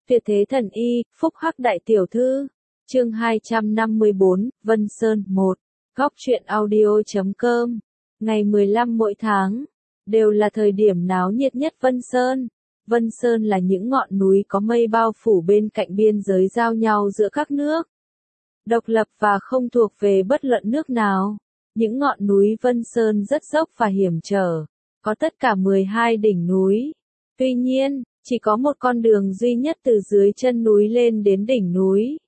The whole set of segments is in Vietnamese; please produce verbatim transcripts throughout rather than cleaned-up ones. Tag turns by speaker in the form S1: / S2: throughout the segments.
S1: Tuyệt thế thần y, phúc hắc đại tiểu thư. Chương hai trăm năm mươi bốn, Vân Sơn một. Góc truyện audio chấm com. Ngày mười lăm mỗi tháng, đều là thời điểm náo nhiệt nhất Vân Sơn. Vân Sơn là những ngọn núi có mây bao phủ bên cạnh biên giới giao nhau giữa các nước. Độc lập và không thuộc về bất luận nước nào. Những ngọn núi Vân Sơn rất dốc và hiểm trở, có tất cả mười hai đỉnh núi. Tuy nhiên, chỉ có một con đường duy nhất từ dưới chân núi lên đến đỉnh núi.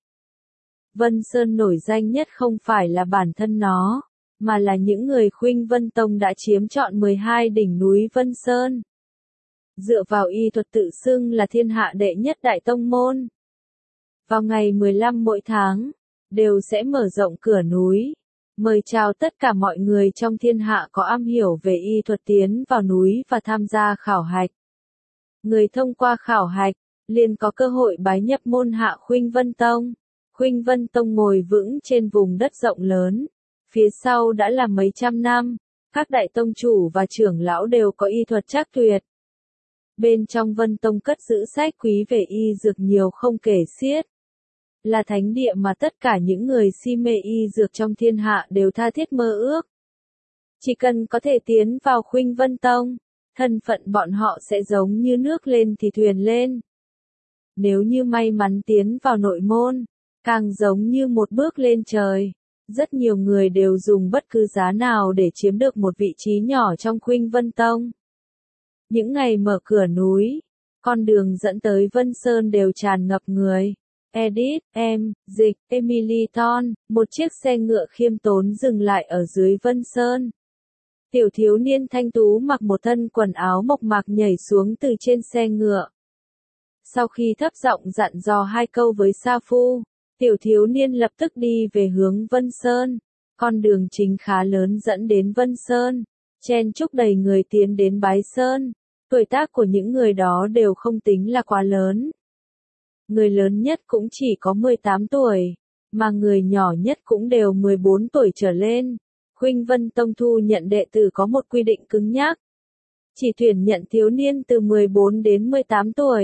S1: Vân Sơn nổi danh nhất không phải là bản thân nó, mà là những người Khuynh Vân Tông đã chiếm trọn mười hai đỉnh núi Vân Sơn. Dựa vào y thuật tự xưng là thiên hạ đệ nhất đại tông môn. Vào ngày mười lăm mỗi tháng, đều sẽ mở rộng cửa núi, mời chào tất cả mọi người trong thiên hạ có am hiểu về y thuật tiến vào núi và tham gia khảo hạch. Người thông qua khảo hạch, liền có cơ hội bái nhập môn hạ Khuynh Vân Tông. Khuynh Vân Tông ngồi vững trên vùng đất rộng lớn, phía sau đã là mấy trăm năm, các đại tông chủ và trưởng lão đều có y thuật trác tuyệt. Bên trong Vân Tông cất giữ sách quý về y dược nhiều không kể xiết. Là thánh địa mà tất cả những người si mê y dược trong thiên hạ đều tha thiết mơ ước. Chỉ cần có thể tiến vào Khuynh Vân Tông, thân phận bọn họ sẽ giống như nước lên thì thuyền lên. Nếu như may mắn tiến vào nội môn, càng giống như một bước lên trời. Rất nhiều người đều dùng bất cứ giá nào để chiếm được một vị trí nhỏ trong Khuynh Vân Tông. Những ngày mở cửa núi, con đường dẫn tới Vân Sơn đều tràn ngập người. Edith, em, Dịch, Emily Thon, một chiếc xe ngựa khiêm tốn dừng lại ở dưới Vân Sơn. Tiểu thiếu niên thanh tú mặc một thân quần áo mộc mạc nhảy xuống từ trên xe ngựa. Sau khi thấp giọng dặn dò hai câu với Sa Phu, tiểu thiếu niên lập tức đi về hướng Vân Sơn. Con đường chính khá lớn dẫn đến Vân Sơn, chen chúc đầy người tiến đến bái sơn. Tuổi tác của những người đó đều không tính là quá lớn. Người lớn nhất cũng chỉ có mười tám tuổi, mà người nhỏ nhất cũng đều mười bốn tuổi trở lên. Khuynh Vân Tông thu nhận đệ tử có một quy định cứng nhắc. Chỉ tuyển nhận thiếu niên từ mười bốn đến mười tám tuổi.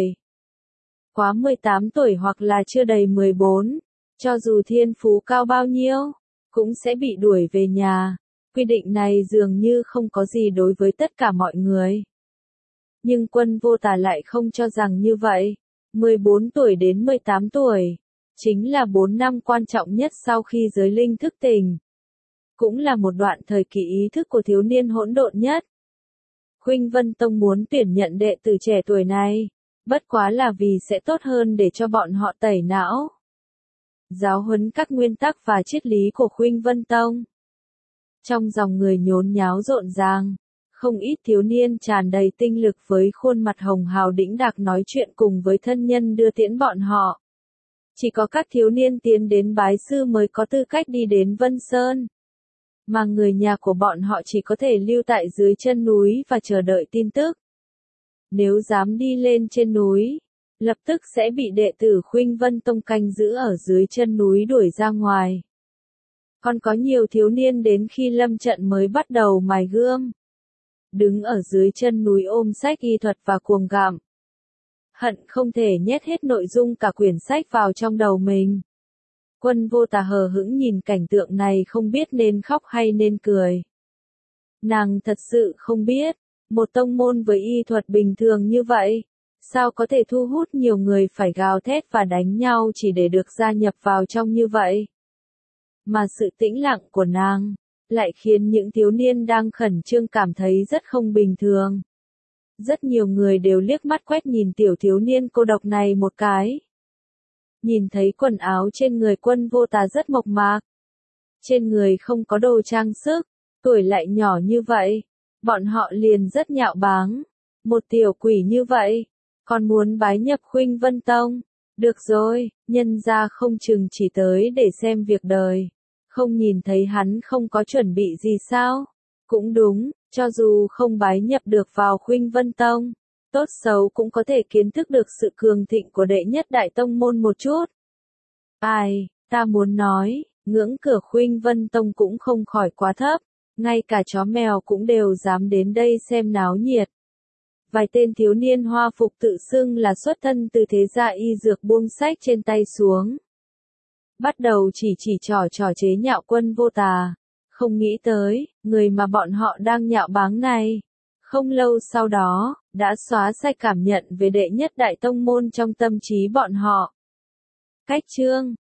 S1: Quá mười tám tuổi hoặc là chưa đầy mười bốn, cho dù thiên phú cao bao nhiêu, cũng sẽ bị đuổi về nhà. Quy định này dường như không có gì đối với tất cả mọi người. Nhưng Quân Vô Tà lại không cho rằng như vậy. mười bốn tuổi đến mười tám tuổi, chính là bốn năm quan trọng nhất sau khi giới linh thức tỉnh. Cũng là một đoạn thời kỳ ý thức của thiếu niên hỗn độn nhất. Khuynh Vân Tông muốn tuyển nhận đệ tử trẻ tuổi này, bất quá là vì sẽ tốt hơn để cho bọn họ tẩy não. Giáo huấn các nguyên tắc và triết lý của Khuynh Vân Tông. Trong dòng người nhốn nháo rộn ràng, không ít thiếu niên tràn đầy tinh lực với khuôn mặt hồng hào đĩnh đạc nói chuyện cùng với thân nhân đưa tiễn bọn họ. Chỉ có các thiếu niên tiến đến bái sư mới có tư cách đi đến Vân Sơn. Mà người nhà của bọn họ chỉ có thể lưu tại dưới chân núi và chờ đợi tin tức. Nếu dám đi lên trên núi, lập tức sẽ bị đệ tử Khuynh Vân Tông canh giữ ở dưới chân núi đuổi ra ngoài. Còn có nhiều thiếu niên đến khi lâm trận mới bắt đầu mài gươm. Đứng ở dưới chân núi ôm sách y thuật và cuồng gặm. Hận không thể nhét hết nội dung cả quyển sách vào trong đầu mình. Quân Vô Tà hờ hững nhìn cảnh tượng này không biết nên khóc hay nên cười. Nàng thật sự không biết, một tông môn với y thuật bình thường như vậy, sao có thể thu hút nhiều người phải gào thét và đánh nhau chỉ để được gia nhập vào trong như vậy. Mà sự tĩnh lặng của nàng lại khiến những thiếu niên đang khẩn trương cảm thấy rất không bình thường. Rất nhiều người đều liếc mắt quét nhìn tiểu thiếu niên cô độc này một cái. Nhìn thấy quần áo trên người Quân Vô Tà rất mộc mạc. Trên người không có đồ trang sức, tuổi lại nhỏ như vậy. Bọn họ liền rất nhạo báng. Một tiểu quỷ như vậy, còn muốn bái nhập Khuynh Vân Tông. Được rồi, nhân ra không chừng chỉ tới để xem việc đời. Không nhìn thấy hắn không có chuẩn bị gì sao? Cũng đúng, cho dù không bái nhập được vào Khuynh Vân Tông, tốt xấu cũng có thể kiến thức được sự cường thịnh của đệ nhất đại tông môn một chút. Ai, ta muốn nói, ngưỡng cửa Khuynh Vân Tông cũng không khỏi quá thấp, ngay cả chó mèo cũng đều dám đến đây xem náo nhiệt. Vài tên thiếu niên hoa phục tự xưng là xuất thân từ thế gia y dược buông sách trên tay xuống. Bắt đầu chỉ chỉ trò trò chế nhạo Quân Vô Tà. Không nghĩ tới, người mà bọn họ đang nhạo báng này. Không lâu sau đó, đã xóa sạch cảm nhận về đệ nhất đại tông môn trong tâm trí bọn họ. Cách chương